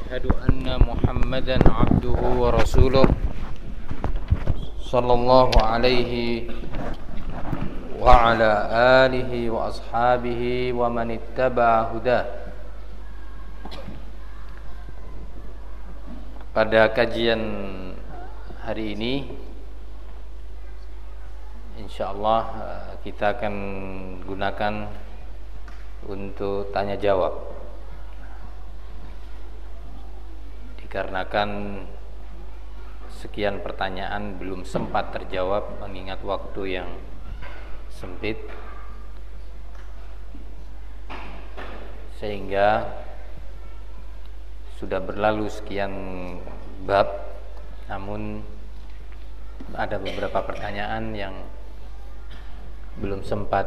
أشهد أن محمدا عبده ورسوله صلى الله عليه وعلى آله وأصحابه ومن اتبع هداه. Pada kajian hari ini insyaallah kita akan gunakan untuk tanya jawab, dikarenakan sekian pertanyaan belum sempat terjawab mengingat waktu yang sempit, sehingga sudah berlalu sekian bab, namun ada beberapa pertanyaan yang belum sempat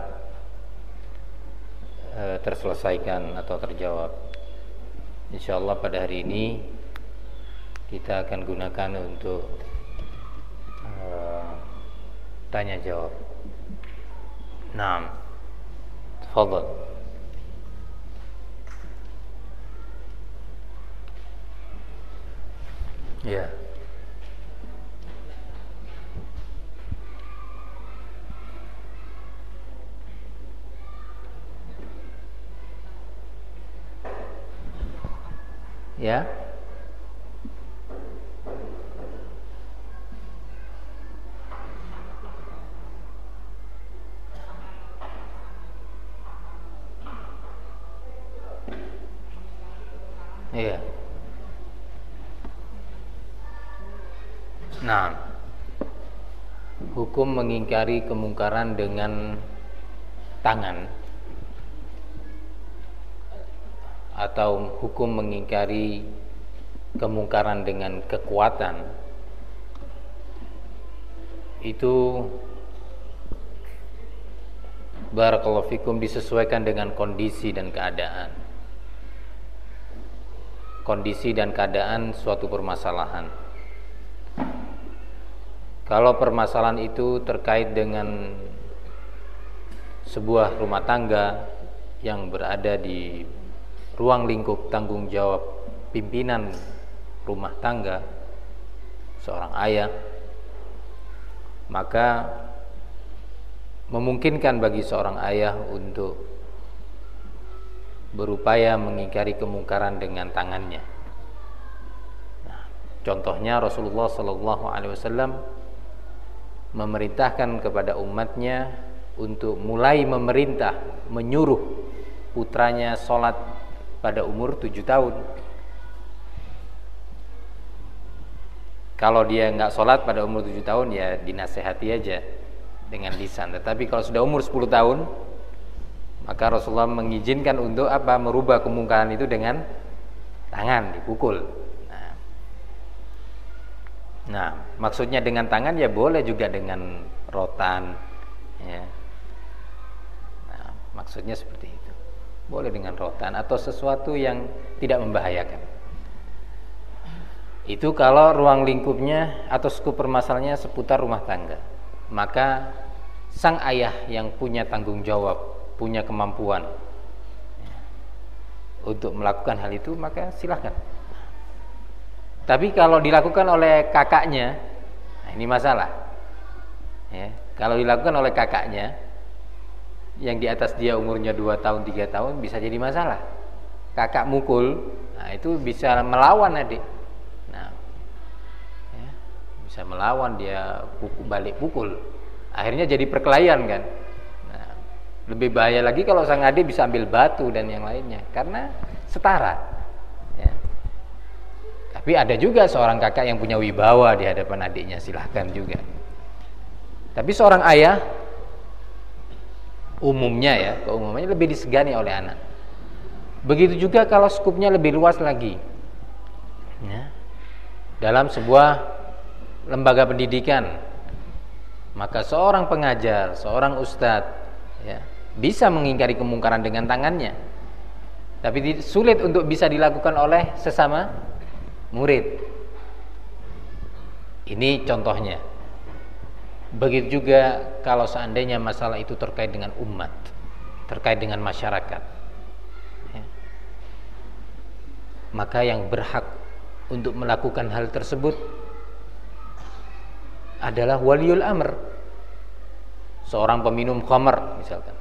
terselesaikan atau terjawab. Insyaallah pada hari ini kita akan gunakan untuk tanya jawab. Naam, tafadhal. Ya. Ya. Iya. Nah, hukum mengingkari kemungkaran dengan tangan atau hukum mengingkari kemungkaran dengan kekuatan itu barakallahu fikum disesuaikan dengan kondisi dan keadaan. Kondisi dan keadaan suatu permasalahan. Kalau permasalahan itu terkait dengan sebuah rumah tangga yang berada di ruang lingkup tanggung jawab pimpinan rumah tangga, seorang ayah, maka memungkinkan bagi seorang ayah untuk berupaya mengingkari kemungkaran dengan tangannya. Nah, contohnya Rasulullah sallallahu alaihi wasallam memerintahkan kepada umatnya untuk mulai menyuruh putranya sholat pada umur 7 tahun. Kalau dia enggak sholat pada umur 7 tahun ya dinasehati aja dengan lisan. Tetapi kalau sudah umur 10 tahun, maka Rasulullah mengizinkan untuk apa? Merubah kemungkaran itu dengan tangan, dipukul. Nah, maksudnya dengan tangan ya boleh juga dengan rotan, ya. Nah, maksudnya seperti itu. Boleh dengan rotan atau sesuatu yang tidak membahayakan. Itu kalau ruang lingkupnya atau skup permasalahannya seputar rumah tangga. Maka sang ayah yang punya tanggung jawab, punya kemampuan untuk melakukan hal itu, maka silakan. Tapi kalau dilakukan oleh kakaknya, nah ini masalah. Ya, kalau dilakukan oleh kakaknya yang di atas dia umurnya 2 tahun, 3 tahun, bisa jadi masalah. Kakak mukul, nah itu bisa melawan adik. Nah, ya, bisa melawan, dia balik pukul. Akhirnya jadi perkelahian kan. Lebih bahaya lagi kalau sang adik bisa ambil batu dan yang lainnya, karena setara, ya. Tapi ada juga seorang kakak yang punya wibawa di hadapan adiknya, silahkan juga. Tapi seorang ayah keumumannya lebih disegani oleh anak. Begitu juga kalau skupnya lebih luas lagi, ya. Dalam sebuah lembaga pendidikan, maka seorang pengajar, seorang ustadz, ya, bisa mengingkari kemungkaran dengan tangannya, tapi sulit untuk bisa dilakukan oleh sesama murid. Ini contohnya. Begitu juga kalau seandainya masalah itu terkait dengan umat, terkait dengan masyarakat, ya. maka yang berhak untuk melakukan hal tersebut adalah waliul amr. Seorang peminum khamr misalkan,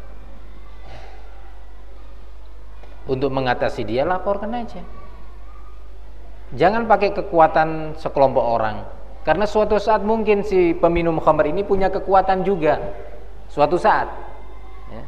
untuk mengatasi dia laporkan aja. Jangan pakai kekuatan sekelompok orang, karena suatu saat mungkin si peminum khamr ini punya kekuatan juga suatu saat ya.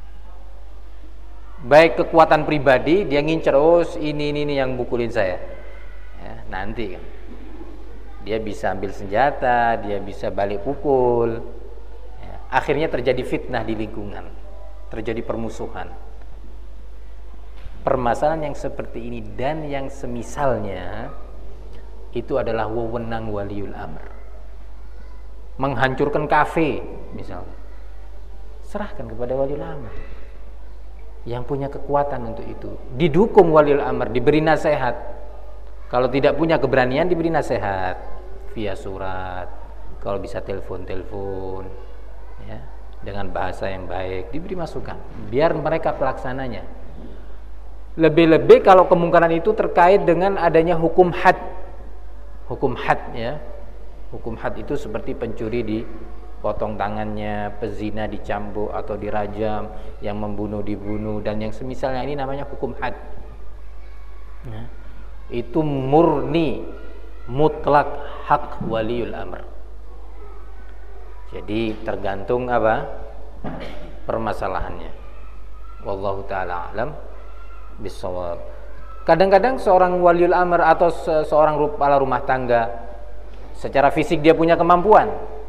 Baik kekuatan pribadi, dia ngincer, oh ini yang bukulin saya ya, nanti kan dia bisa ambil senjata, dia bisa balik pukul ya. Akhirnya terjadi fitnah di lingkungan, terjadi permusuhan. Permasalahan yang seperti ini dan yang semisalnya itu adalah wewenang waliul amr. Menghancurkan kafe misalnya, serahkan kepada waliul amr yang punya kekuatan untuk itu. Didukung waliul amr, diberi nasihat. Kalau tidak punya keberanian, diberi nasihat via surat, kalau bisa telepon ya, dengan bahasa yang baik, diberi masukan biar mereka pelaksananya. Lebih-lebih kalau kemungkaran itu terkait dengan adanya hukum had. Hukum had ya. Hukum had itu seperti pencuri dipotong tangannya, pezina dicambuk atau dirajam, yang membunuh dibunuh, dan yang semisalnya ini namanya hukum had ya. Itu murni mutlak hak waliul amr. Jadi tergantung apa permasalahannya. Wallahu ta'ala alam bisawab. Kadang-kadang seorang waliul amr atau seorang kepala rumah tangga, secara fisik dia punya kemampuan,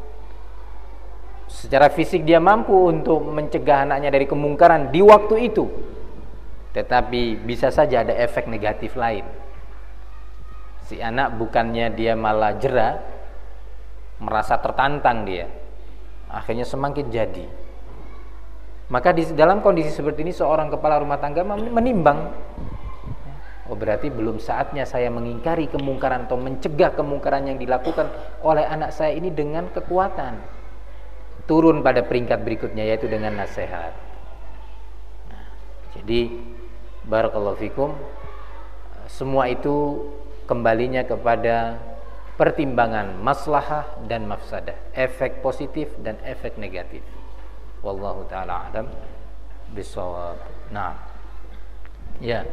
secara fisik dia mampu untuk mencegah anaknya dari kemungkaran di waktu itu, tetapi bisa saja ada efek negatif lain. Si anak bukannya dia malah jera, merasa tertantang dia, akhirnya semakin jadi. Maka di dalam kondisi seperti ini seorang kepala rumah tangga menimbang, oh berarti belum saatnya saya mengingkari kemungkaran atau mencegah kemungkaran yang dilakukan oleh anak saya ini dengan kekuatan. Turun pada peringkat berikutnya, yaitu dengan nasihat. Nah, jadi barakallahu fikum, semua itu kembalinya kepada pertimbangan maslahah dan mafsadah, efek positif dan efek negatif. Wallahu ta'ala alam bisawab. Nah, ya.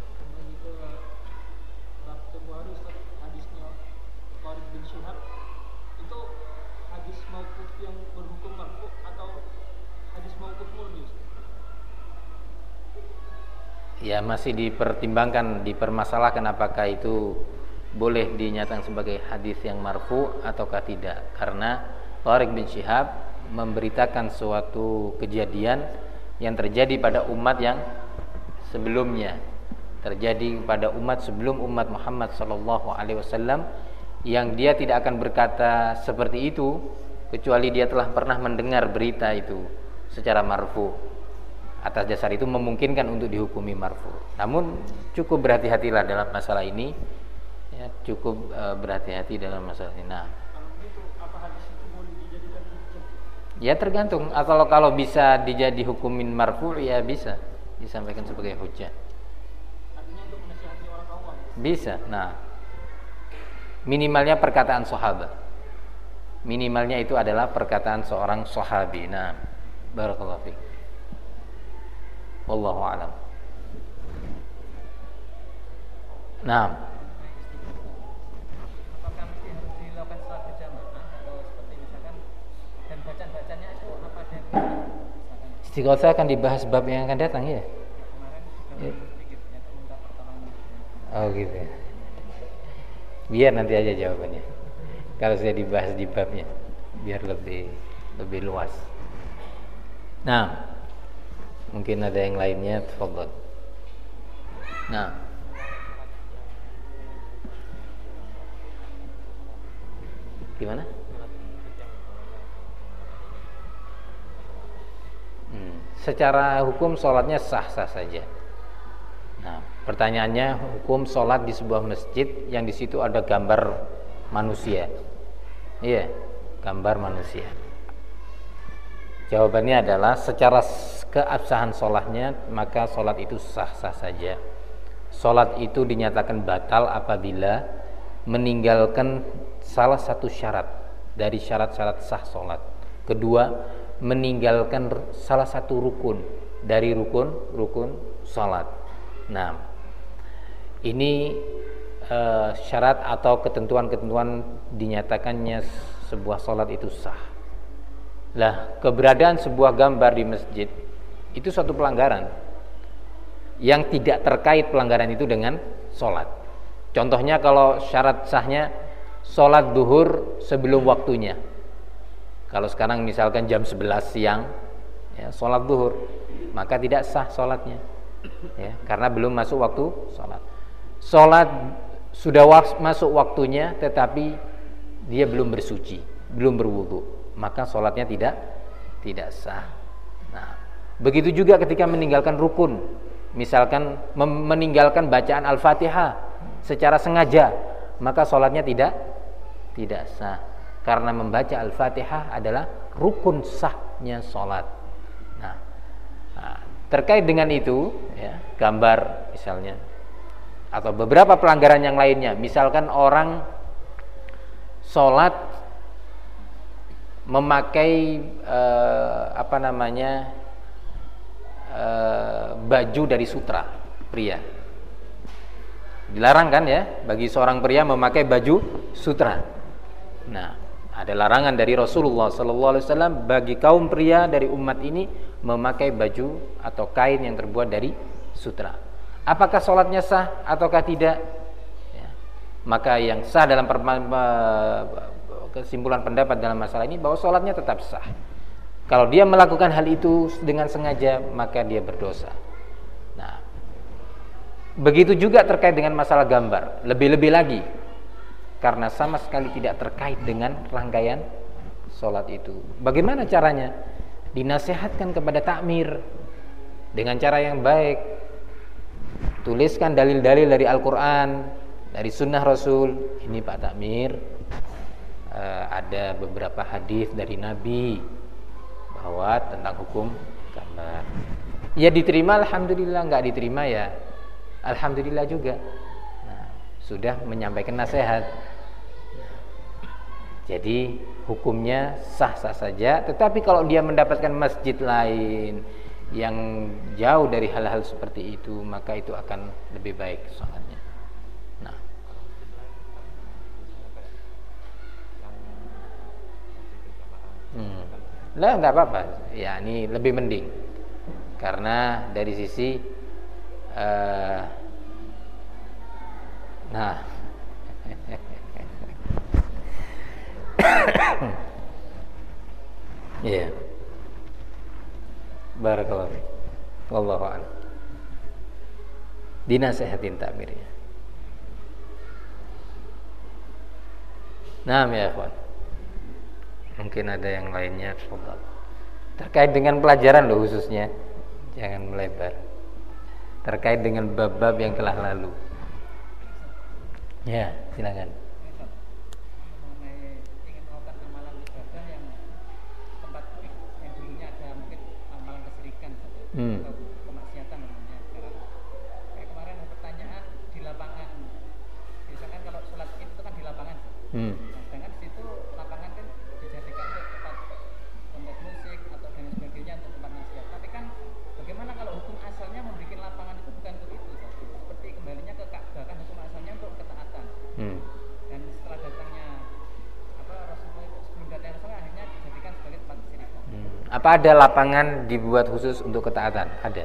Ya, masih dipertimbangkan, dipermasalahkan apakah itu boleh dinyatakan sebagai hadis yang marfu ataukah tidak, karena Thariq bin Syihab memberitakan suatu kejadian yang terjadi pada umat yang sebelumnya, terjadi pada umat sebelum umat Muhammad sallallahu alaihi wasallam, yang dia tidak akan berkata seperti itu kecuali dia telah pernah mendengar berita itu secara marfu. Atas dasar itu memungkinkan untuk dihukumi marfu. Namun cukup berhati-hatilah dalam masalah ini ya, cukup berhati-hati dalam masalah ini. Nah, ya tergantung. Kalau bisa dijadi hukumin marfu, ya bisa disampaikan sebagai hujjah. Bisa. Nah, minimalnya perkataan sahabat. Minimalnya itu adalah perkataan seorang sahabi. Nah, barakallahu fiik. Wallahu a'lam. Nah, apakah mesti harus dilakukan setelah berjamaah atau seperti misalkan dan bacaan-bacanya itu apa ada misalkan istighatsah akan dibahas bab yang akan datang ya? kemarin Ya. sedikit ternyata minta pertolongan. Oh gitu ya. Biar nanti aja jawabannya. Kalau sudah dibahas di babnya, biar lebih luas. Nah, mungkin ada yang lainnya, tafadhol. Nah, gimana? Secara hukum sholatnya sah-sah saja. Nah, pertanyaannya, hukum sholat di sebuah masjid yang di situ ada gambar manusia. Iya, gambar manusia. Jawabannya adalah secara keabsahan sholatnya, maka sholat itu sah-sah saja. Salat itu dinyatakan batal apabila meninggalkan salah satu syarat dari syarat-syarat sah salat. Kedua, meninggalkan salah satu rukun dari rukun salat. Nah, ini syarat atau ketentuan-ketentuan dinyatakannya sebuah salat itu sah. Lah, keberadaan sebuah gambar di masjid itu suatu pelanggaran yang tidak terkait pelanggaran itu dengan salat. Contohnya kalau syarat sahnya salat duhur sebelum waktunya. Kalau sekarang misalkan jam 11 siang ya, salat duhur, maka tidak sah salatnya ya, karena belum masuk waktu salat. Salat sudah masuk waktunya tetapi dia belum bersuci, belum berwudu, maka salatnya tidak sah. Nah, begitu juga ketika meninggalkan rukun, misalkan meninggalkan bacaan Al-Fatihah secara sengaja, maka salatnya tidak sah, karena membaca Al-Fatihah adalah rukun sahnya salat. Nah, terkait dengan itu ya, gambar misalnya atau beberapa pelanggaran yang lainnya, misalkan orang salat memakai baju dari sutra pria. Dilarang kan ya bagi seorang pria memakai baju sutra. Nah, ada larangan dari Rasulullah SAW bagi kaum pria dari umat ini memakai baju atau kain yang terbuat dari sutra. Apakah sholatnya sah ataukah tidak? Ya. Maka yang sah dalam kesimpulan pendapat dalam masalah ini bahwa sholatnya tetap sah. Kalau dia melakukan hal itu dengan sengaja, maka dia berdosa. Nah, begitu juga terkait dengan masalah gambar, lebih-lebih lagi, karena sama sekali tidak terkait dengan rangkaian sholat itu. Bagaimana caranya? Dinasihatkan kepada takmir dengan cara yang baik. Tuliskan dalil-dalil dari Al-Quran, dari Sunnah Rasul. Ini Pak Takmir, ada beberapa hadis dari Nabi bahwa tentang hukum gambar. Ya diterima, alhamdulillah. Enggak diterima ya alhamdulillah juga. Nah, sudah menyampaikan nasihat. Jadi hukumnya sah-sah saja. Tetapi kalau dia mendapatkan masjid lain yang jauh dari hal-hal seperti itu, maka itu akan lebih baik sholatnya. Nah, lah nggak apa-apa. Ya ini lebih mending karena dari sisi nah iya. Barakallahu fiik. Wallahu a'lam. Dinasehatin takmirnya. Nah, ya ikhwan. Mungkin ada yang lainnya. Terkait dengan pelajaran loh khususnya. Jangan melebar. Terkait dengan bab-bab yang telah lalu. Ya, silakan. Kemaksiatan namanya sekarang. Kayak kemarin ada pertanyaan di lapangan. Misalkan kalau sholat id itu kan di lapangan. Nah, sedangkan di situ lapangan kan dijadikan untuk tempat kontes musik atau dan sebagainya untuk tempat nasihat. Tapi kan bagaimana kalau hukum asalnya membuat lapangan itu bukan untuk itu, seperti kembalinya ke Ka'bah kan hukum asalnya untuk ketaatan. Dan setelah datangnya Rasulullah itu sebelum datangnya Rasulullah akhirnya dijadikan sebagai tempat kesyirikan. Apa ada lapangan dibuat khusus untuk ketaatan? Ada.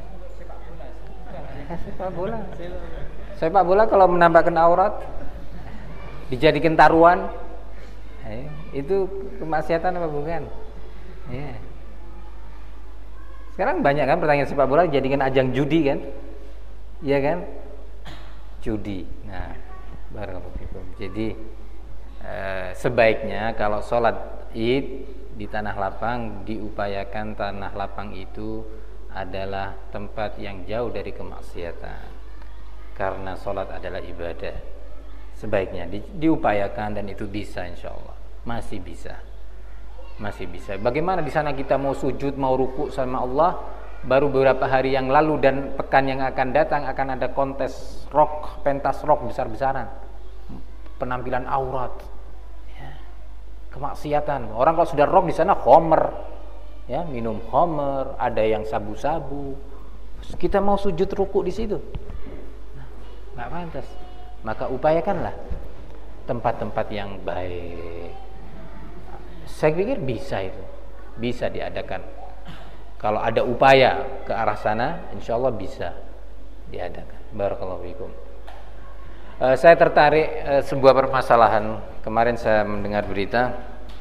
Sepak bola kalau menampakkan aurat dijadikan taruhan, itu kemaksiatan apa bukan? Ya. Sekarang banyak kan pertanyaan sepak bola dijadikan ajang judi kan? Iya kan? Judi. Nah, barakallahu fikum. Jadi sebaiknya kalau sholat id di tanah lapang, diupayakan tanah lapang itu adalah tempat yang jauh dari kemaksiatan, karena sholat adalah ibadah. Sebaiknya diupayakan dan itu bisa, insya Allah masih bisa. Bagaimana di sana kita mau sujud, mau ruku sama Allah, baru beberapa hari yang lalu dan pekan yang akan datang akan ada kontes rock, pentas rock besar-besaran, penampilan aurat, ya, kemaksiatan. Orang kalau sudah rock di sana homer, ya, minum homer, ada yang sabu-sabu. Kita mau sujud ruku di situ, nggak pantas. Maka upayakanlah tempat-tempat yang baik. Saya pikir bisa itu, bisa diadakan. Kalau ada upaya ke arah sana, insya Allah bisa diadakan. Barakallahu fikum. Saya tertarik sebuah permasalahan. Kemarin saya mendengar berita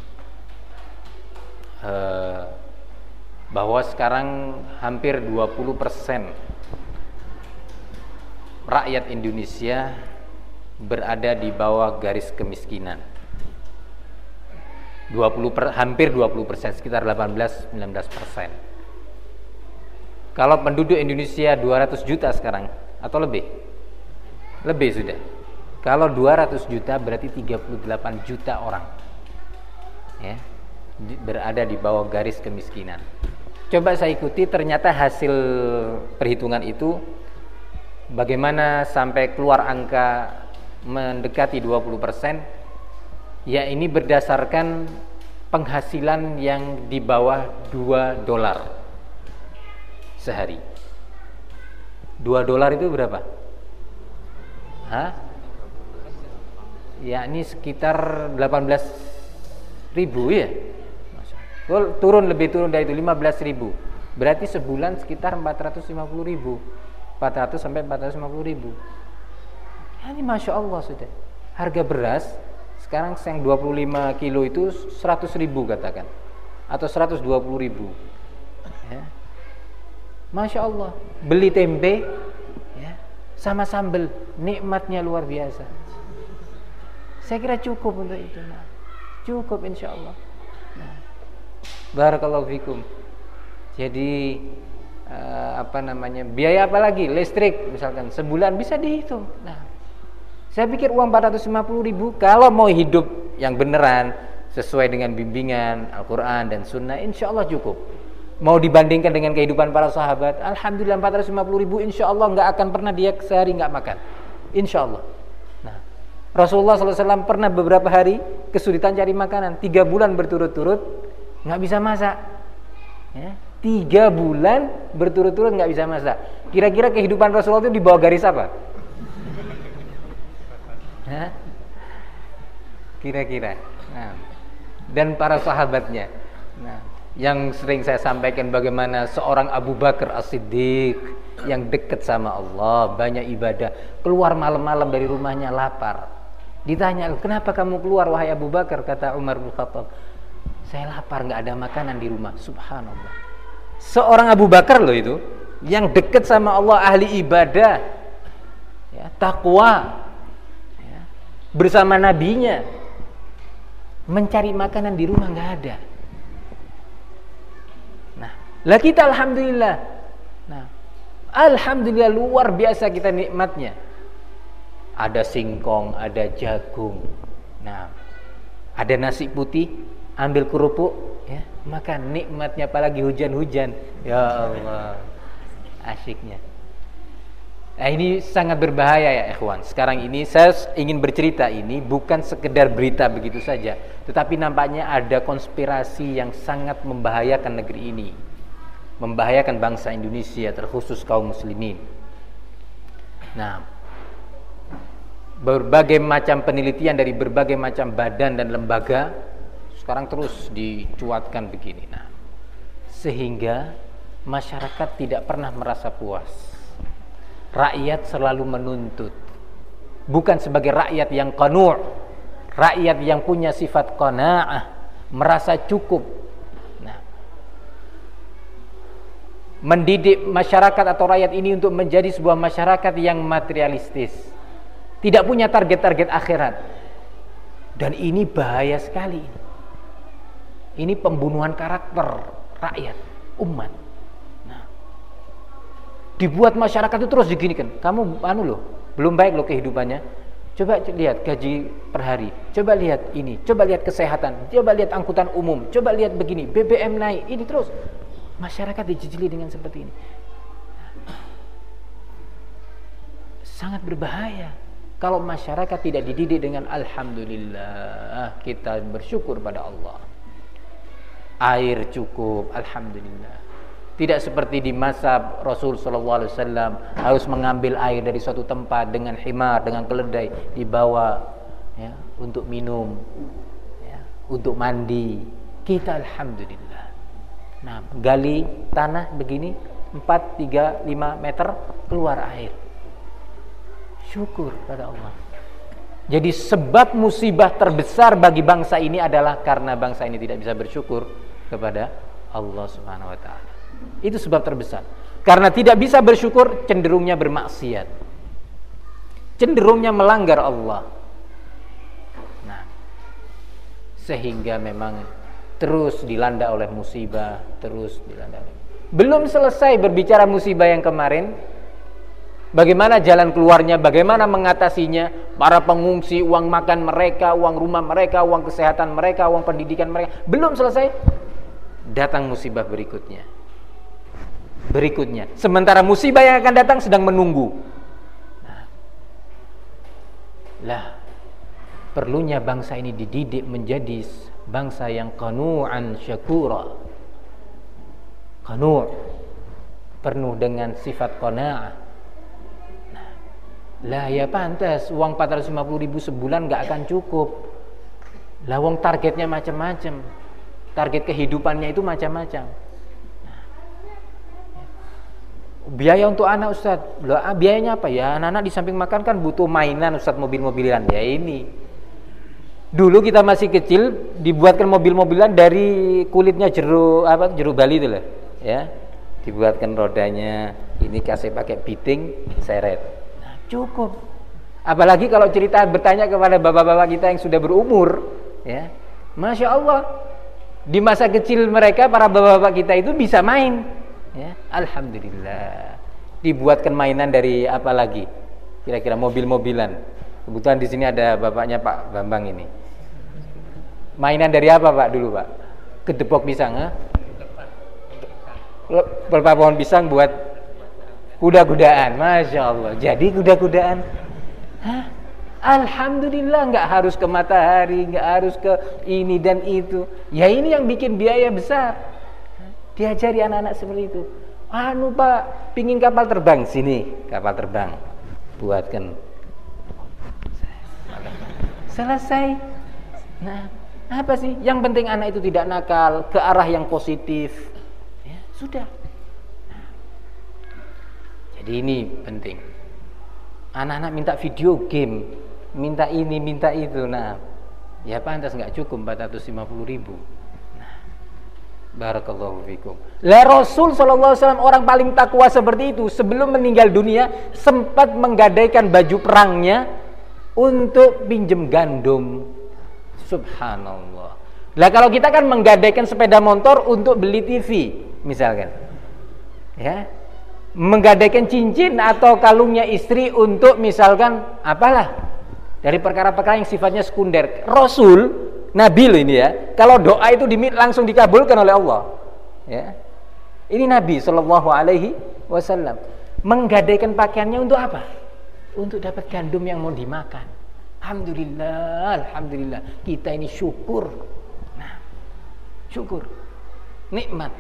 bahwa sekarang hampir 20% rakyat Indonesia berada di bawah garis kemiskinan. Hampir 20%, sekitar 18-19%. Kalau penduduk Indonesia 200 juta sekarang atau lebih sudah. Kalau 200 juta berarti 38 juta orang, ya, berada di bawah garis kemiskinan. Coba saya ikuti, ternyata hasil perhitungan itu bagaimana sampai keluar angka mendekati 20%, ya ini berdasarkan penghasilan yang di bawah $2 sehari. $2 itu berapa? Ya ini sekitar 18.000 ya. Turun dari itu 15.000. Berarti sebulan sekitar 450.000. 400 sampai 450.000. Ya, ini Masya Allah sudah. Harga beras sekarang yang 25 kilo itu 100.000 katakan, atau 120.000, ya. Masya Allah. Beli tempe, ya, sama sambal, nikmatnya luar biasa. Saya kira cukup untuk itu. Nah, cukup insya Allah. Nah, barakallahu fikum. Jadi biaya apa lagi? Listrik misalkan sebulan bisa dihitung. Nah, saya pikir uang 450.000 kalau mau hidup yang beneran sesuai dengan bimbingan Al-Quran dan Sunnah, insya Allah cukup. Mau dibandingkan dengan kehidupan para sahabat, alhamdulillah 450.000 insya Allah nggak akan pernah dia sehari nggak makan, insya Allah. Nah, Rasulullah SAW pernah beberapa hari kesulitan cari makanan, 3 bulan berturut-turut nggak bisa masak, ya. 3 bulan berturut-turut nggak bisa masak. Kira-kira kehidupan Rasulullah itu di bawah garis apa? Hah? Kira-kira. Nah, dan para sahabatnya. Nah, yang sering saya sampaikan bagaimana seorang Abu Bakar As-Siddiq yang dekat sama Allah, banyak ibadah, keluar malam-malam dari rumahnya lapar. Ditanya, kenapa kamu keluar wahai Abu Bakar? Kata Umar bin Khattab, saya lapar, nggak ada makanan di rumah. Subhanallah. Seorang Abu Bakar loh itu, yang dekat sama Allah, ahli ibadah, ya, takwa, ya, bersama nabinya, mencari makanan di rumah nggak ada. Nah, lah kita alhamdulillah. Nah, alhamdulillah luar biasa kita nikmatnya. Ada singkong, ada jagung. Nah, ada nasi putih, ambil kerupuk, ya, makan, nikmatnya, apalagi hujan-hujan. Ya Allah, asyiknya. Nah, ini sangat berbahaya ya ikhwan. Sekarang ini saya ingin bercerita ini bukan sekedar berita begitu saja, tetapi nampaknya ada konspirasi yang sangat membahayakan negeri ini, membahayakan bangsa Indonesia, terkhusus kaum muslimin. Nah, berbagai macam penelitian dari berbagai macam badan dan lembaga sekarang terus dicuatkan begini. Nah, sehingga masyarakat tidak pernah merasa puas. Rakyat selalu menuntut, bukan sebagai rakyat yang qanu', rakyat yang punya sifat qanaah, merasa cukup. Nah, mendidik masyarakat atau rakyat ini untuk menjadi sebuah masyarakat yang materialistis, tidak punya target-target akhirat. Dan ini bahaya sekali. Ini pembunuhan karakter rakyat, umat. Nah, dibuat masyarakat itu terus diginikan. Kamu belum baik loh kehidupannya. Coba lihat gaji per hari. Coba lihat ini. Coba lihat kesehatan. Coba lihat angkutan umum. Coba lihat begini. BBM naik. Ini terus. Masyarakat dijejeli dengan seperti ini. Sangat berbahaya kalau masyarakat tidak dididik dengan alhamdulillah, kita bersyukur pada Allah. Air cukup, alhamdulillah. Tidak seperti di masa Rasul SAW harus mengambil air dari suatu tempat dengan himar, dengan keledai, dibawa ya, untuk minum, ya, untuk mandi. Kita alhamdulillah. Nah, gali tanah begini 4, 3, 5 meter keluar air. Syukur pada Allah. Jadi sebab musibah terbesar bagi bangsa ini adalah karena bangsa ini tidak bisa bersyukur kepada Allah Subhanahu wa taala. Itu sebab terbesar. Karena tidak bisa bersyukur, cenderungnya bermaksiat. Cenderungnya melanggar Allah. Nah, sehingga memang terus dilanda oleh musibah, terus dilanda. Belum selesai berbicara musibah yang kemarin, bagaimana jalan keluarnya, bagaimana mengatasinya, para pengungsi, uang makan mereka, uang rumah mereka, uang kesehatan mereka, uang pendidikan mereka. Belum selesai, datang musibah berikutnya. Sementara musibah yang akan datang sedang menunggu. Lah, perlunya bangsa ini dididik menjadi bangsa yang qanu'an syakura. Qanu', penuh dengan sifat qanaah. Lah ya pantas uang 450.000 sebulan gak akan cukup. Lah wong targetnya macam-macam. Target kehidupannya itu macam-macam. Biaya untuk anak Ustaz. Lah biayanya apa ya? Anak-anak di samping makan kan butuh mainan Ustaz, mobil-mobilan. Ya ini. Dulu kita masih kecil dibuatkan mobil-mobilan dari kulitnya jeruk Bali itu lah, ya. Dibuatkan rodanya, ini kasih pakai biting, seret. Nah, cukup. Apalagi kalau cerita bertanya kepada bapak-bapak kita yang sudah berumur, ya. Masya Allah, di masa kecil mereka, para bapak-bapak kita itu bisa main, ya. Alhamdulillah. Dibuatkan mainan dari apa lagi? Kira-kira mobil-mobilan. Kebetulan di sini ada bapaknya Pak Bambang ini. Mainan dari apa Pak dulu Pak? Kedepok pisang, ha? Pelepah pohon pisang buat kuda-kudaan, Masya Allah. Jadi kuda-kudaan, alhamdulillah, nggak harus ke matahari, nggak harus ke ini dan itu. Ya ini yang bikin biaya besar. Diajari anak-anak seperti itu. Anu Pak, pingin kapal terbang, sini kapal terbang, buatkan. Selesai. Nah, apa sih? Yang penting anak itu tidak nakal, ke arah yang positif. Ya, sudah. Nah, jadi ini penting. Anak-anak minta video game, minta ini, minta itu. Nah, ya pantas nggak cukup 450.000. Nah, barakallahu fikum. Lah Rasul SAW orang paling takwa seperti itu, sebelum meninggal dunia sempat menggadaikan baju perangnya untuk pinjem gandum. Subhanallah. Lah kalau kita kan menggadaikan sepeda motor untuk beli TV misalkan, ya, menggadaikan cincin atau kalungnya istri untuk misalkan apalah, dari perkara-perkara yang sifatnya sekunder. Rasul, Nabi loh ini ya, kalau doa itu langsung dikabulkan oleh Allah, ya. Ini Nabi SAW menggadaikan pakaiannya untuk apa? Untuk dapat gandum yang mau dimakan. Alhamdulillah, alhamdulillah. Kita ini syukur. Nah, syukur. Nikmat.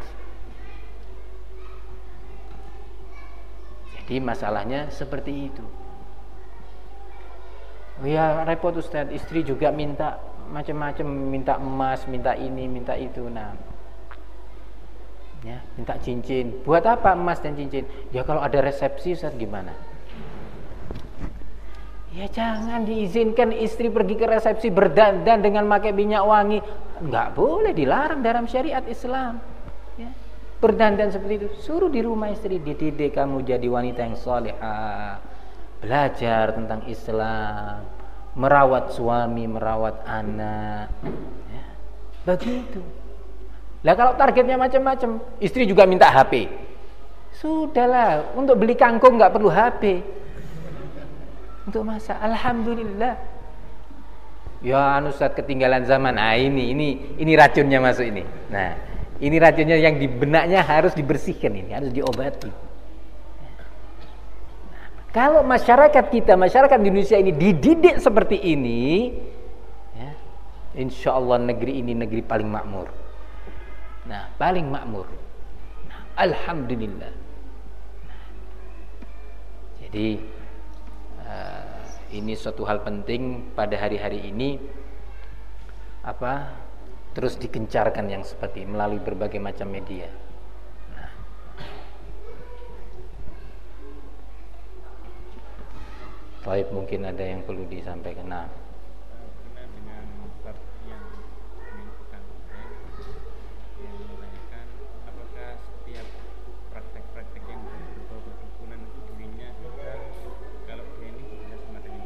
Jadi masalahnya seperti itu. Ya repot Ustaz, istri juga minta macam-macam, minta emas, minta ini, minta itu. Nah, ya, minta cincin. Buat apa emas dan cincin? Ya kalau ada resepsi Ustaz gimana? Ya jangan diizinkan istri pergi ke resepsi berdandan dengan pakai minyak wangi. Enggak boleh, dilarang dalam syariat Islam, ya. Berdandan seperti itu. Suruh di rumah istri, dididik kamu jadi wanita yang salihah, belajar tentang Islam, merawat suami, merawat anak, ya. Begitu. Lah kalau targetnya macam-macam, istri juga minta HP. Sudahlah, untuk beli kangkung enggak perlu HP. Untuk masak, alhamdulillah. Ya Ustaz, ketinggalan zaman. Nah ini racunnya masuk ini. Nah, Ini racunnya yang di benaknya harus dibersihkan, ini harus diobati. Kalau masyarakat kita, masyarakat Indonesia ini dididik seperti ini, ya, insya Allah negeri ini negeri paling makmur. Nah, paling makmur. Nah, alhamdulillah. Nah, jadi ini suatu hal penting pada hari-hari ini, terus dikencarkan yang seperti melalui berbagai macam media. Nah. Baik, mungkin ada yang perlu disampaikan. Nah, dengan bab yang menentukan yang menanyakan apakah setiap praktek-praktek yang berbau perdukunan itu dirinya juga kalau dia ini bekerja sama dengan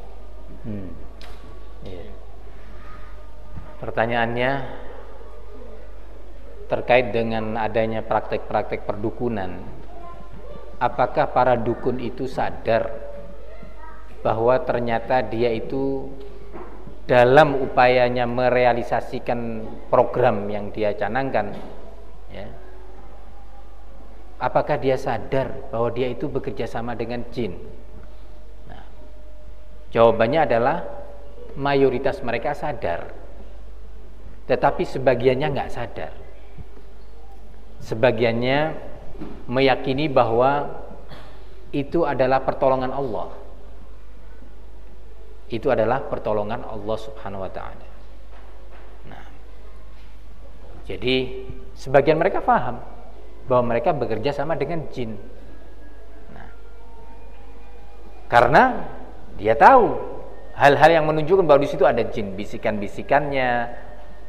iya. Pertanyaannya terkait dengan adanya praktek-praktek perdukunan, apakah para dukun itu sadar bahwa ternyata dia itu dalam upayanya merealisasikan program yang dia canangkan, ya, apakah dia sadar bahwa dia itu bekerja sama dengan jin? Nah, jawabannya adalah mayoritas mereka sadar. Tetapi sebagiannya nggak sadar. Sebagiannya meyakini bahwa itu adalah pertolongan Allah. Itu adalah pertolongan Allah Subhanahu wa ta'ala. Nah, jadi sebagian mereka paham bahwa mereka bekerja sama dengan jin. Nah, karena dia tahu hal-hal yang menunjukkan bahwa di situ ada jin, bisikan-bisikannya,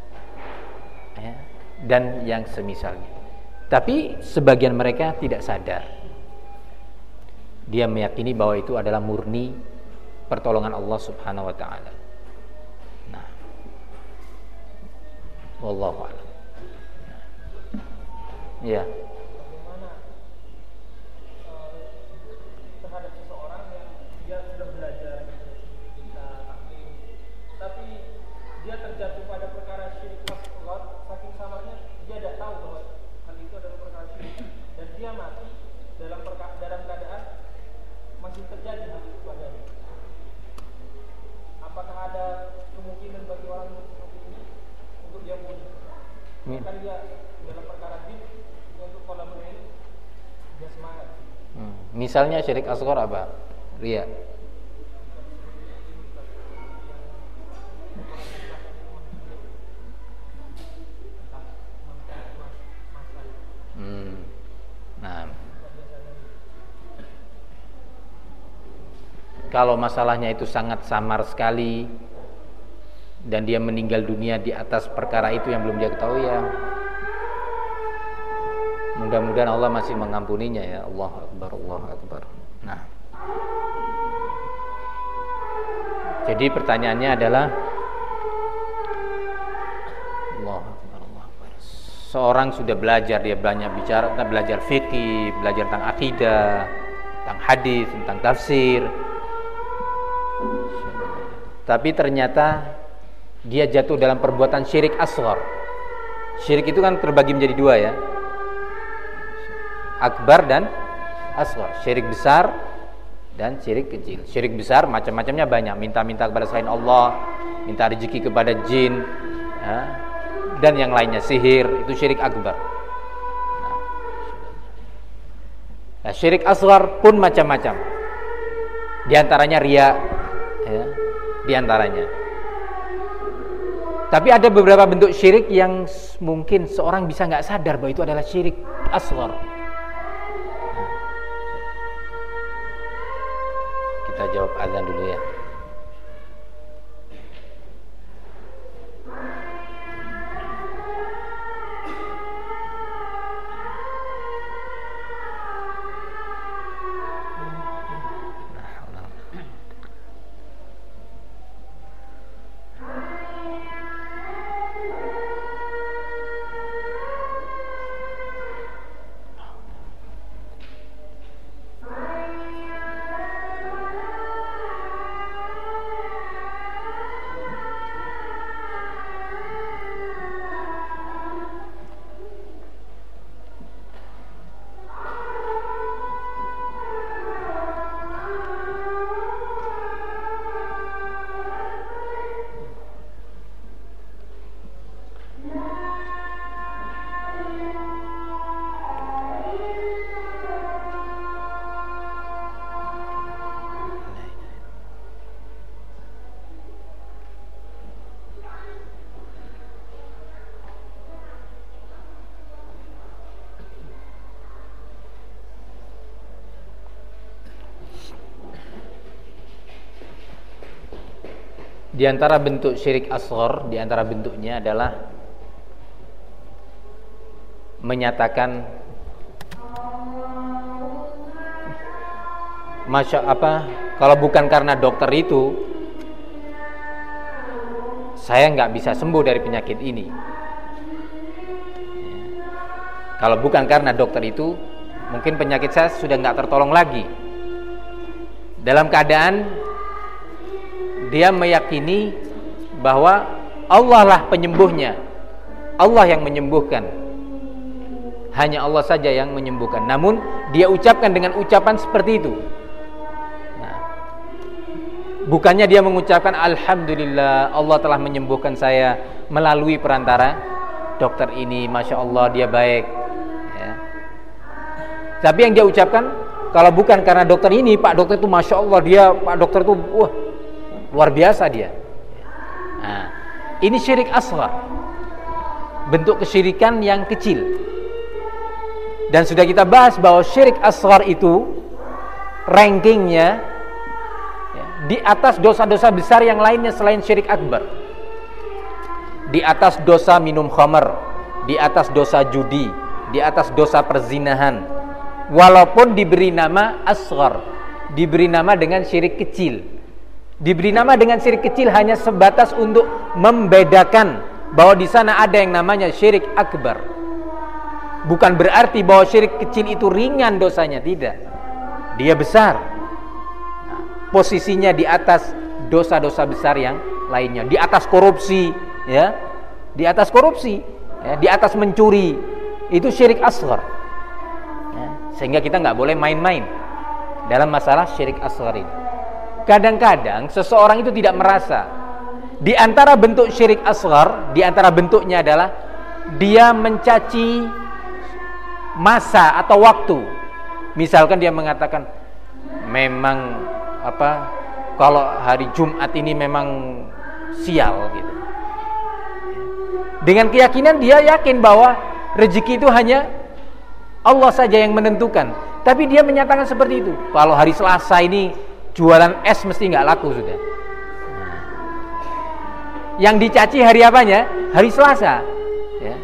dan yang semisalnya. Tapi sebagian mereka tidak sadar. Dia meyakini bahwa itu adalah murni pertolongan Allah Subhanahu wa ta'ala. Nah, wallahu a'lam. Ya. Bagaimana terhadap seseorang yang dia sudah belajar kita taklim, tapi dia terjatuh pada perkara syirik asghar, saking samarnya dia tidak tahu bahwa hal itu adalah perkara syirik, dan dia mati dalam keadaan masih terjadi hal itu padanya. Apakah ada kemungkinan bagi orang seperti ini untuk dia bunuh? Kan dia dalam perkara din untuk kolam ini dia semangat. Misalnya syirik asghar apa? Riya. Nah, kalau masalahnya itu sangat samar sekali dan dia meninggal dunia di atas perkara itu yang belum dia ketahui, ya mudah-mudahan Allah masih mengampuninya, ya. Allahu Akbar, Allahu Akbar. Nah, jadi pertanyaannya adalah Allahu Akbar, Allahu Akbar. Seorang sudah belajar, dia banyak belajar fikih, belajar tentang akidah, tentang hadis, tentang tafsir. Tapi ternyata dia jatuh dalam perbuatan syirik asghar. Syirik itu kan terbagi menjadi dua, ya, akbar dan asghar. Syirik besar dan syirik kecil. Syirik besar macam-macamnya banyak, minta-minta kepada selain Allah, minta rezeki kepada jin, ya, dan yang lainnya, sihir, itu syirik akbar. Nah, syirik asghar pun macam-macam. Di antaranya riya, ya, di antaranya. Tapi ada beberapa bentuk syirik yang mungkin seorang bisa nggak sadar bahwa itu adalah syirik asghar. Kita jawab azan dulu, ya. Di antara bentuk syirik asghar, di antara bentuknya adalah menyatakan kalau bukan karena dokter itu saya nggak bisa sembuh dari penyakit ini. Kalau bukan karena dokter itu, mungkin penyakit saya sudah nggak tertolong lagi. Dalam keadaan dia meyakini bahwa Allah lah penyembuhnya, Allah yang menyembuhkan, hanya Allah saja yang menyembuhkan. Namun dia ucapkan dengan ucapan seperti itu. Nah, bukannya dia mengucapkan Alhamdulillah Allah telah menyembuhkan saya melalui perantara dokter ini, Masya Allah dia baik ya. Tapi yang dia ucapkan, kalau bukan karena dokter ini, Pak dokter itu Masya Allah dia, Pak dokter itu luar biasa dia. Nah, ini syirik asghar, bentuk kesyirikan yang kecil. Dan sudah kita bahas bahwa syirik asghar itu rankingnya di atas dosa-dosa besar yang lainnya selain syirik akbar. Di atas dosa minum khamar, di atas dosa judi, di atas dosa perzinahan. Walaupun diberi nama asghar, diberi nama dengan syirik kecil. Diberi nama dengan syirik kecil hanya sebatas untuk membedakan bahwa di sana ada yang namanya syirik akbar. Bukan berarti bahwa syirik kecil itu ringan dosanya, tidak. Dia besar. Nah, posisinya di atas dosa-dosa besar yang lainnya, di atas korupsi, ya. Di atas korupsi, ya, di atas mencuri. Itu syirik asghar. Ya, sehingga kita nggak boleh main-main dalam masalah syirik asghar ini. Kadang-kadang seseorang itu tidak merasa. Di antara bentuk syirik asghar, di antara bentuknya adalah dia mencaci masa atau waktu. Misalkan dia mengatakan memang kalau hari Jumat ini memang sial gitu. Dengan keyakinan dia yakin bahwa rezeki itu hanya Allah saja yang menentukan. Tapi dia menyatakan seperti itu. Kalau hari Selasa ini jualan es mesti nggak laku sudah. Nah, yang dicaci hari apanya? Hari Selasa. Ya.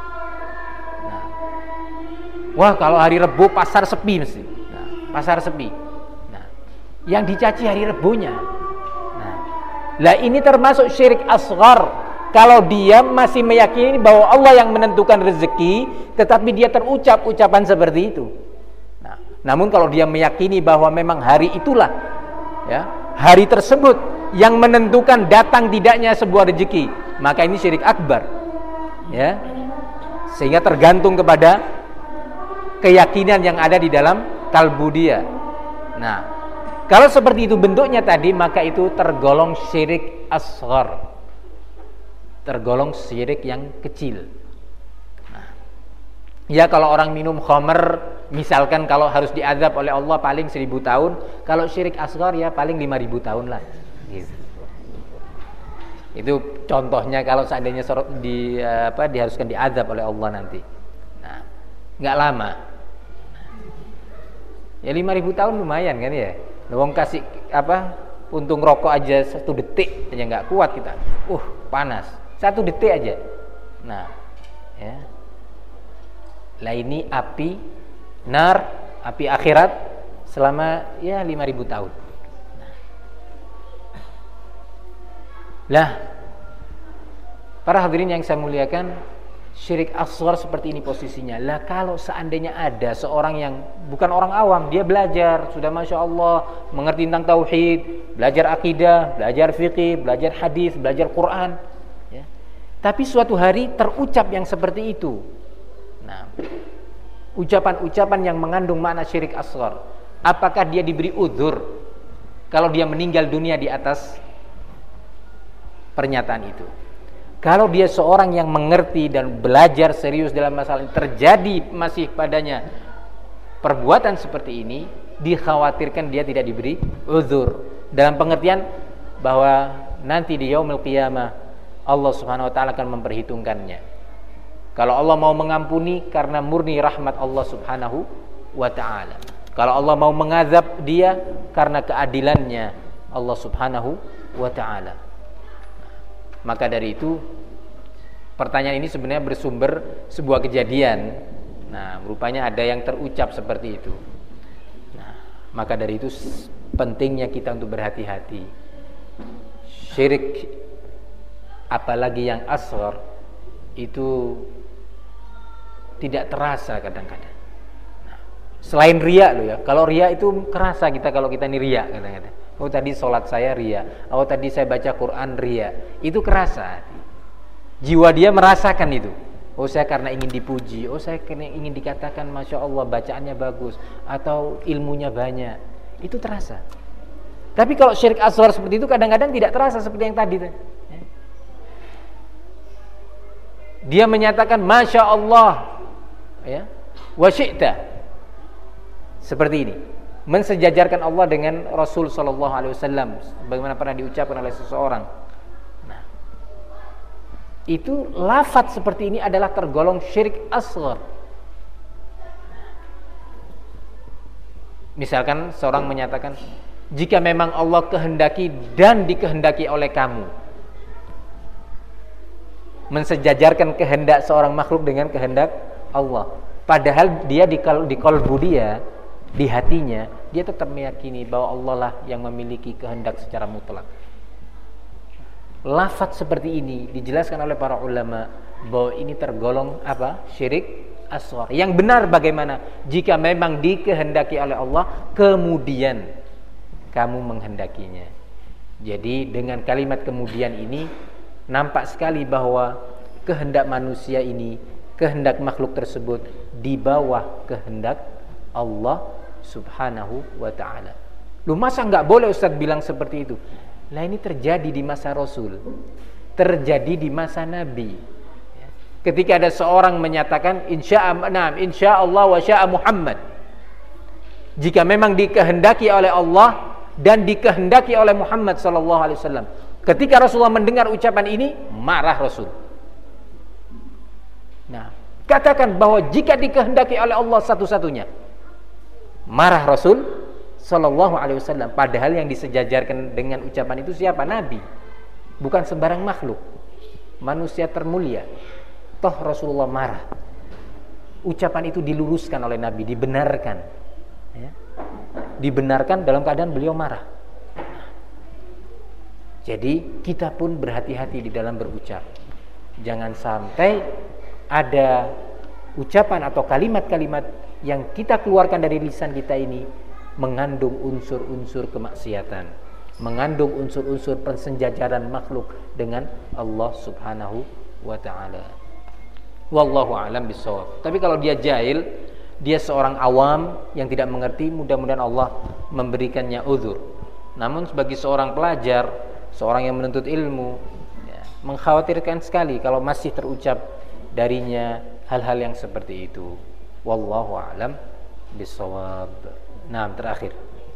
Nah, wah kalau hari Rebu pasar sepi mesti. Nah, pasar sepi. Nah, yang dicaci hari Rebunya. Nah, lah ini termasuk syirik asghar. Kalau dia masih meyakini bahwa Allah yang menentukan rezeki, tetapi dia terucap ucapan seperti itu. Nah, namun kalau dia meyakini bahwa memang hari itulah, ya, hari tersebut yang menentukan datang tidaknya sebuah rezeki, maka ini syirik akbar, ya. Sehingga tergantung kepada keyakinan yang ada di dalam kalbu dia. Nah, kalau seperti itu bentuknya tadi, maka itu tergolong syirik asghar, tergolong syirik yang kecil. Nah, ya kalau orang minum khamr, misalkan kalau harus diazab oleh Allah paling 1000 tahun, kalau syirik asghar ya paling 5000 tahun lah gitu. Itu contohnya kalau seandainya diharuskan diazab oleh Allah nanti. Nah, nggak lama. Ya 5000 tahun lumayan kan ya. Wong kasih untung rokok aja 1 detik aja nggak kuat kita. Panas. 1 detik aja. Nah, ya. Lah ini api nar, api akhirat selama ya 5000 tahun. Lah, para hadirin yang saya muliakan, syirik asghar seperti ini posisinya. Lah kalau seandainya ada seorang yang bukan orang awam, dia belajar, sudah Masya Allah, mengerti tentang tauhid, belajar akidah, belajar fikih, belajar hadis, belajar Quran, ya. Tapi suatu hari terucap yang seperti itu. Nah, ucapan-ucapan yang mengandung makna syirik asghar, apakah dia diberi udzur kalau dia meninggal dunia di atas pernyataan itu? Kalau dia seorang yang mengerti dan belajar serius dalam masalah ini, terjadi masih padanya perbuatan seperti ini, dikhawatirkan dia tidak diberi udzur, dalam pengertian bahwa nanti di yaumil qiyamah Allah Subhanahu wa taala akan memperhitungkannya. Kalau Allah mau mengampuni karena murni rahmat Allah Subhanahu wa taala. Kalau Allah mau mengazab dia karena keadilannya Allah Subhanahu wa taala. Maka dari itu pertanyaan ini sebenarnya bersumber sebuah kejadian. Nah, rupanya ada yang terucap seperti itu. Nah, maka dari itu pentingnya kita untuk berhati-hati. Syirik apalagi yang asghar itu tidak terasa kadang-kadang. Nah, selain riya loh ya. Kalau riya itu kerasa kita kalau kita ini riya kadang-kadang. Oh tadi sholat saya riya. Oh tadi saya baca Quran riya. Itu kerasa. Jiwa dia merasakan itu. Oh saya karena ingin dipuji. Oh saya karena ingin dikatakan Masya Allah bacaannya bagus. Atau ilmunya banyak. Itu terasa. Tapi kalau syirik asghar seperti itu kadang-kadang tidak terasa seperti yang tadi. Dia menyatakan Masya Allah, ya, wa syi'ta, seperti ini, mensejajarkan Allah dengan Rasul sallallahu alaihi wasallam bagaimana pernah diucapkan oleh seseorang. Nah, itu lafaz seperti ini adalah tergolong syirik asghar. Misalkan seorang menyatakan jika memang Allah kehendaki dan dikehendaki oleh kamu, mensejajarkan kehendak seorang makhluk dengan kehendak Allah. Padahal dia di qalbu dia, di hatinya, dia tetap meyakini bahwa Allah lah yang memiliki kehendak secara mutlak. Lafaz seperti ini dijelaskan oleh para ulama bahwa ini tergolong apa? Syirik asghar. Yang benar bagaimana? Jika memang dikehendaki oleh Allah, kemudian kamu menghendakinya. Jadi dengan kalimat kemudian ini nampak sekali bahwa kehendak manusia ini, kehendak makhluk tersebut di bawah kehendak Allah Subhanahu wa ta'ala. Loh masa enggak boleh Ustaz bilang seperti itu? Lah ini terjadi di masa Rasul, terjadi di masa Nabi. Ketika ada seorang menyatakan insya Allah wa sya'a Muhammad, jika memang dikehendaki oleh Allah dan dikehendaki oleh Muhammad sallallahu alaihi wasallam. Ketika Rasulullah mendengar ucapan ini, marah Rasul. Nah, katakan bahwa jika dikehendaki oleh Allah satu-satunya, marah Rasul sallallahu alaihi wasallam. Padahal yang disejajarkan dengan ucapan itu siapa? Nabi. Bukan sembarang makhluk. Manusia termulia. Toh Rasulullah marah. Ucapan itu diluruskan oleh Nabi, dibenarkan. Ya. Dibenarkan dalam keadaan beliau marah. Jadi kita pun berhati-hati di dalam berucap. Jangan sampai ada ucapan atau kalimat-kalimat yang kita keluarkan dari lisan kita ini mengandung unsur-unsur kemaksiatan, mengandung unsur-unsur pensejajaran makhluk dengan Allah Subhanahu wa ta'ala. Wallahu a'lam bishawab. Tapi kalau dia jahil, dia seorang awam yang tidak mengerti, mudah-mudahan Allah memberikannya uzur. Namun sebagai seorang pelajar, seorang yang menuntut ilmu, ya, mengkhawatirkan sekali kalau masih terucap darinya hal-hal yang seperti itu. Wallahu a'lam bishawab. Nah, terakhir.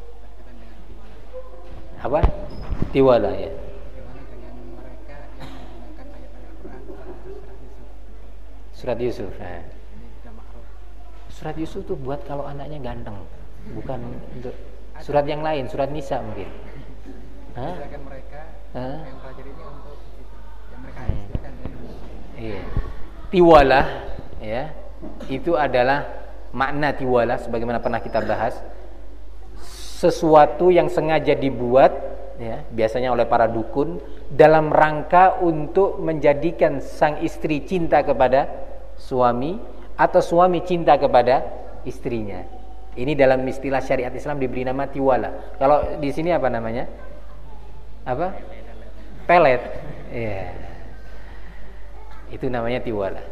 Apa? Tiwala ya. Bagaimana dengan mereka yang menggunakan ayat-ayat Quran Surat Yusuf. Nah. ini sudah ma'ruf. Surat Yusuf itu buat kalau anaknya ganteng, bukan untuk surat yang lain, surat Nisa mungkin. Hah? Silakan mereka Hah? yang pelajari ini untuk yang mereka silakan ya. Iya. Tiwala ya, itu adalah makna tiwala sebagaimana pernah kita bahas. Sesuatu yang sengaja dibuat ya, biasanya oleh para dukun dalam rangka untuk menjadikan sang istri cinta kepada suami atau suami cinta kepada istrinya. Ini dalam istilah syariat Islam diberi nama tiwala. Kalau di sini apa namanya? Apa? Pelet. Iya. Itu namanya tiwala.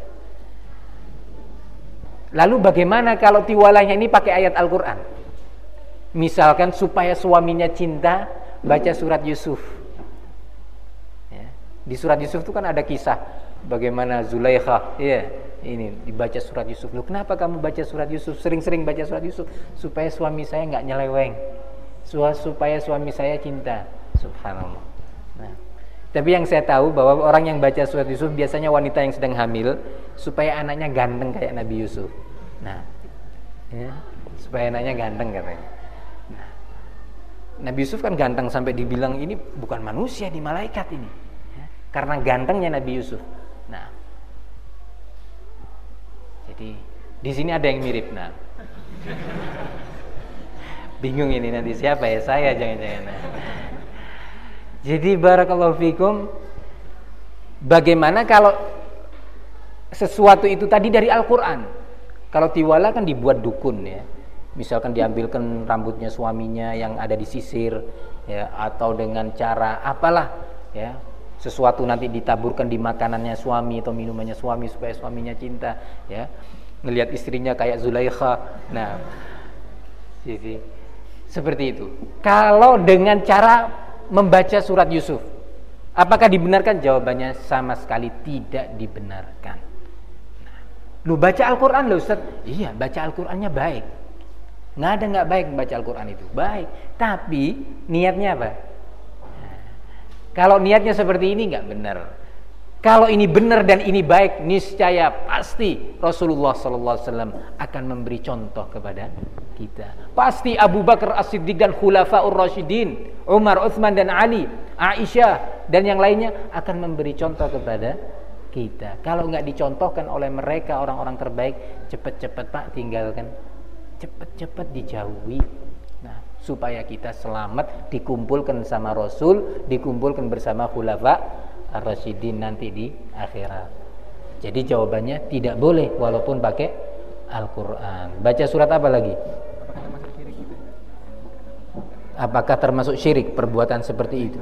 Lalu bagaimana kalau tiwalanya ini pakai ayat Al-Qur'an? Misalkan supaya suaminya cinta, baca surat Yusuf ya. Di surat Yusuf itu kan ada kisah bagaimana Zulaikha ya, ini dibaca surat Yusuf. Loh, kenapa kamu baca surat Yusuf? Sering-sering baca surat Yusuf supaya suami saya gak nyeleweng, supaya suami saya cinta. Subhanallah. Nah, tapi yang saya tahu bahwa orang yang baca surat Yusuf biasanya wanita yang sedang hamil supaya anaknya ganteng kayak Nabi Yusuf. Nah ya, supaya anaknya ganteng katanya. Nabi Yusuf kan ganteng sampai dibilang ini bukan manusia, di malaikat ini ya. karena gantengnya Nabi Yusuf. Nah, jadi di sini ada yang mirip. Nah, bingung ini nanti siapa ya, saya jangan-jangan. Jadi barakallahu fikum, bagaimana kalau sesuatu itu tadi dari Al-Quran? Kalau tiwala kan dibuat dukun ya, misalkan diambilkan rambutnya suaminya yang ada disisir ya, atau dengan cara apalah ya, sesuatu nanti ditaburkan di makanannya suami atau minumannya suami supaya suaminya cinta ya, ngelihat istrinya kayak Zulaikha. Nah, jadi seperti itu. Kalau dengan cara membaca surat Yusuf, apakah dibenarkan? Jawabannya sama sekali tidak dibenarkan. Nah, lu baca Al-Quran lu Ustaz? Iya, baca Al-Qurannya baik. Nggak baik membaca Al-Quran itu, baik. Tapi niatnya apa? Nah, kalau niatnya seperti ini nggak benar. Kalau ini benar dan ini baik, niscaya pasti Rasulullah SAW akan memberi contoh kepada kita. Pasti Abu Bakar As-Siddiq dan Khulafaur Rasyidin, Umar, Utsman dan Ali, Aisyah dan yang lainnya akan memberi contoh kepada kita. Kalau nggak dicontohkan oleh mereka orang-orang terbaik, cepat-cepat Pak tinggalkan, cepat-cepat dijauhi. Nah, supaya kita selamat, dikumpulkan sama Rasul, dikumpulkan bersama Khulafa Ar-Rasyidin nanti di akhirat. Jadi jawabannya tidak boleh walaupun pakai Al-Quran. Baca surat apa lagi? Apakah termasuk syirik perbuatan seperti itu?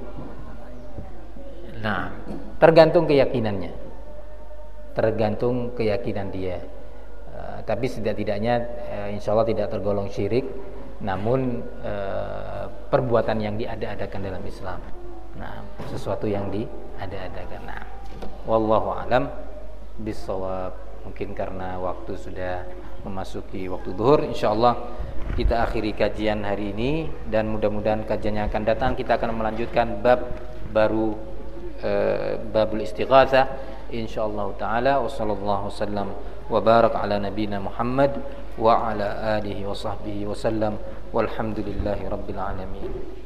Nah, tergantung keyakinannya, tergantung keyakinan dia. Tapi setidak-tidaknya insya Allah tidak tergolong syirik, namun perbuatan yang diada-adakan dalam Islam. Nah, sesuatu yang diada-adakan. Nah, wallahu alam bissawab. Mungkin karena waktu sudah memasuki waktu zuhur, insyaallah kita akhiri kajian hari ini, dan mudah-mudahan kajian yang akan datang kita akan melanjutkan bab baru, babul istighatsah insyaallah taala. Wassallallahu wasallam wa barak ala nabiyina Muhammad wa ala alihi wa sahbihi wasallam walhamdulillahi rabbil alamin.